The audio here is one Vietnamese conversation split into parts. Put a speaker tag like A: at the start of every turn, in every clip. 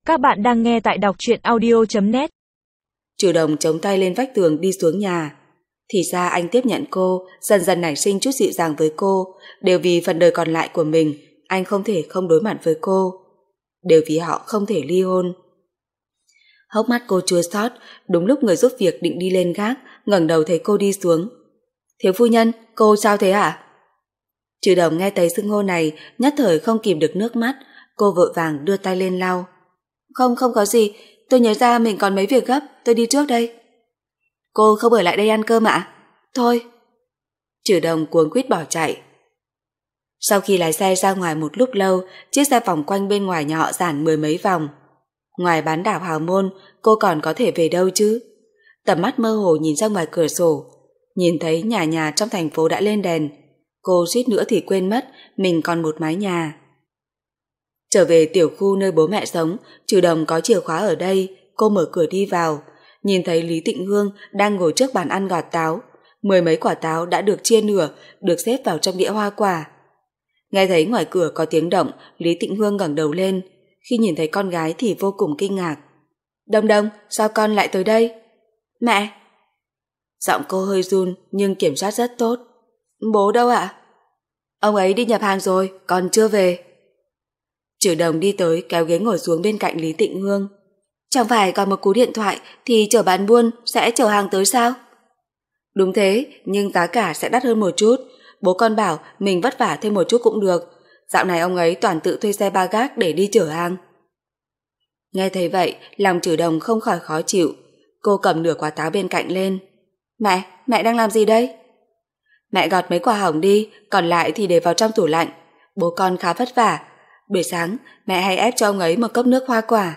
A: Các bạn đang nghe tại đọc truyện audio.net.
B: Trừ Đồng chống tay lên vách tường đi xuống nhà. Thì ra anh tiếp nhận cô, dần dần nảy sinh chút dịu dàng với cô, đều vì phần đời còn lại của mình, anh không thể không đối mặt với cô. Đều vì họ không thể ly hôn. Hốc mắt cô chua xót, đúng lúc người giúp việc định đi lên gác, ngẩng đầu thấy cô đi xuống. Thiếu phu nhân, cô sao thế hả? Trừ Đồng nghe thấy xưng hô này, nhất thời không kìm được nước mắt, cô vội vàng đưa tay lên lau. Không có gì, tôi nhớ ra mình còn mấy việc gấp, tôi đi trước đây. Cô không ở lại đây ăn cơm ạ? Thôi. Trừ Đồng cuống quýt bỏ chạy. Sau khi lái xe ra ngoài một lúc lâu, chiếc xe vòng quanh bên ngoài nhà họ Giản mười mấy vòng. Ngoài bán đảo Hào Môn, cô còn có thể về đâu chứ? Tầm mắt mơ hồ nhìn ra ngoài cửa sổ, nhìn thấy nhà nhà trong thành phố đã lên đèn. Cô suýt nữa thì quên mất mình còn một mái nhà. Trở về tiểu khu nơi bố mẹ sống, Trừ Đồng có chìa khóa ở đây, cô mở cửa đi vào, nhìn thấy Lý Tịnh Hương đang ngồi trước bàn ăn gọt táo. Mười mấy quả táo đã được chia nửa, được xếp vào trong đĩa hoa quả. Nghe thấy ngoài cửa có tiếng động, Lý Tịnh Hương ngẩng đầu lên, khi nhìn thấy con gái thì vô cùng kinh ngạc. Đồng Đồng, sao con lại tới đây? Mẹ! Giọng cô hơi run nhưng kiểm soát rất tốt. Bố đâu ạ? Ông ấy đi nhập hàng rồi, còn chưa về. Trừ Đồng đi tới kéo ghế ngồi xuống bên cạnh Lý Tịnh Hương. Chẳng phải còn một cú điện thoại thì chở bán buôn sẽ chở hàng tới sao? Đúng thế, nhưng giá cả sẽ đắt hơn một chút. Bố con bảo mình vất vả thêm một chút cũng được. Dạo này ông ấy toàn tự thuê xe ba gác để đi chở hàng. Nghe thấy vậy, lòng Trừ Đồng không khỏi khó chịu. Cô cầm nửa quả táo bên cạnh lên. Mẹ đang làm gì đây? Mẹ gọt mấy quả hỏng đi, còn lại thì để vào trong tủ lạnh. Bố con khá vất vả. Buổi sáng, mẹ hay ép cho ông ấy một cốc nước hoa quả.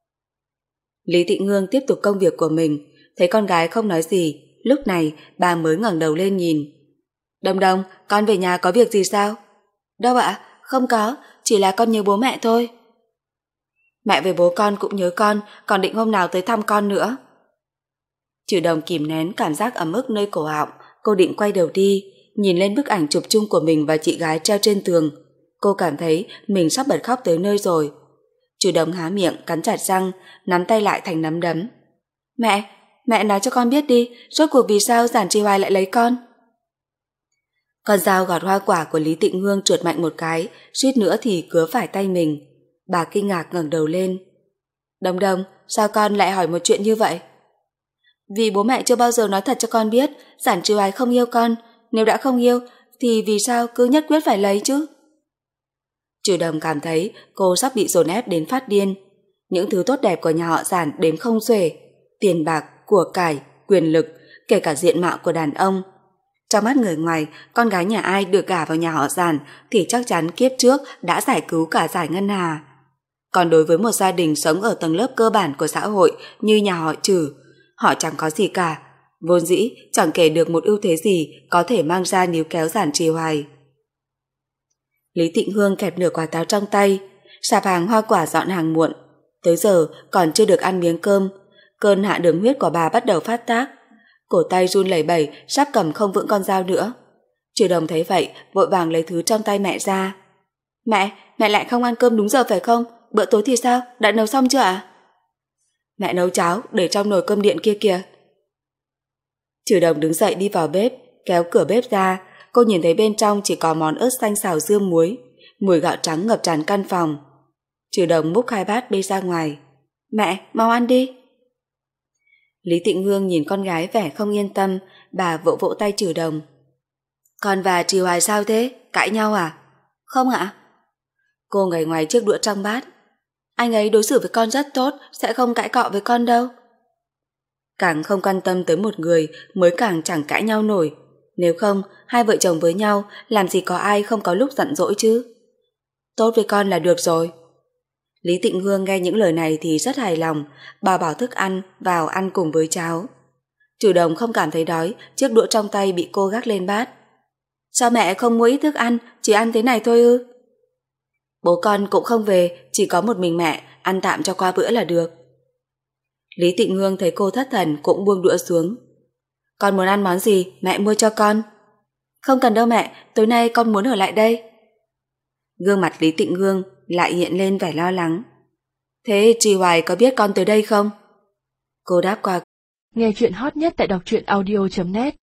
B: Lý Tịnh Hương tiếp tục công việc của mình, thấy con gái không nói gì, lúc này bà mới ngẩng đầu lên nhìn. Đồng Đồng, con về nhà có việc gì sao? Đâu ạ, không có, chỉ là con nhớ bố mẹ thôi. Mẹ với bố con cũng nhớ con, còn định hôm nào tới thăm con nữa. Trừ Đồng kìm nén cảm giác ấm ức nơi cổ họng, cô định quay đầu đi, nhìn lên bức ảnh chụp chung của mình và chị gái treo trên tường. Cô cảm thấy mình sắp bật khóc tới nơi rồi. Trừ Đồng há miệng, cắn chặt răng, nắm tay lại thành nắm đấm. Mẹ nói cho con biết đi, rốt cuộc vì sao Giản Trì Hoài lại lấy con? Con dao gọt hoa quả của Lý Tịnh Hương trượt mạnh một cái, suýt nữa thì cứa phải tay mình. Bà kinh ngạc ngẩng đầu lên. Đồng Đồng, sao con lại hỏi một chuyện như vậy? Vì bố mẹ chưa bao giờ nói thật cho con biết Giản Trì Hoài không yêu con. Nếu đã không yêu thì vì sao cứ nhất quyết phải lấy chứ? Trừ Đồng cảm thấy cô sắp bị dồn ép đến phát điên. Những thứ tốt đẹp của nhà họ Giản đếm không xuể, tiền bạc, của cải, quyền lực, kể cả diện mạo của đàn ông. Trong mắt người ngoài, con gái nhà ai được gả vào nhà họ Giản thì chắc chắn kiếp trước đã giải cứu cả giải ngân hà. Còn đối với một gia đình sống ở tầng lớp cơ bản của xã hội như nhà họ Trừ, họ chẳng có gì cả, vốn dĩ chẳng kể được một ưu thế gì có thể mang ra níu kéo Giản Trì Hoài. Lý Tịnh Hương kẹp nửa quả táo trong tay, sạp hàng hoa quả dọn hàng muộn, tới giờ còn chưa được ăn miếng cơm, cơn hạ đường huyết của bà bắt đầu phát tác, cổ tay run lẩy bẩy sắp cầm không vững con dao nữa. Trừ Đồng thấy vậy vội vàng lấy thứ trong tay mẹ ra. Mẹ lại không ăn cơm đúng giờ phải không? Bữa tối thì sao? Đã nấu xong chưa ạ? Mẹ nấu cháo để trong nồi cơm điện kia kìa. Trừ Đồng đứng dậy đi vào bếp, kéo cửa bếp ra. Cô nhìn thấy bên trong chỉ có món ớt xanh xào dưa muối, mùi gạo trắng ngập tràn căn phòng. Trừ Đồng múc 2 bát bê ra ngoài. Mẹ, mau ăn đi. Lý Tịnh Hương nhìn con gái vẻ không yên tâm, bà vỗ vỗ tay Trừ Đồng. Con và Trì Hoài sao thế? Cãi nhau à? Không ạ. Cô ngẩng ngoài chiếc đũa trong bát. Anh ấy đối xử với con rất tốt, sẽ không cãi cọ với con đâu. Càng không quan tâm tới một người mới càng chẳng cãi nhau nổi. Nếu không, hai vợ chồng với nhau, làm gì có ai không có lúc giận dỗi chứ. Tốt với con là được rồi. Lý Tịnh Hương nghe những lời này thì rất hài lòng, bà bỏ thức ăn vào ăn cùng với cháo. Trừ Đồng không cảm thấy đói, chiếc đũa trong tay bị cô gác lên bát. Sao mẹ không mua ít thức ăn, chỉ ăn thế này thôi ư? Bố con cũng không về, chỉ có một mình mẹ, ăn tạm cho qua bữa là được. Lý Tịnh Hương thấy cô thất thần cũng buông đũa xuống. Con muốn ăn món gì, mẹ mua cho con. Không cần đâu mẹ, tối nay con muốn ở lại đây. Gương mặt Lý Tịnh Hương lại hiện lên vẻ lo lắng. Thế Tri Hoài có biết con tới đây không? Cô đáp qua.
C: Nghe chuyện hot nhất tại đọc truyện audio.net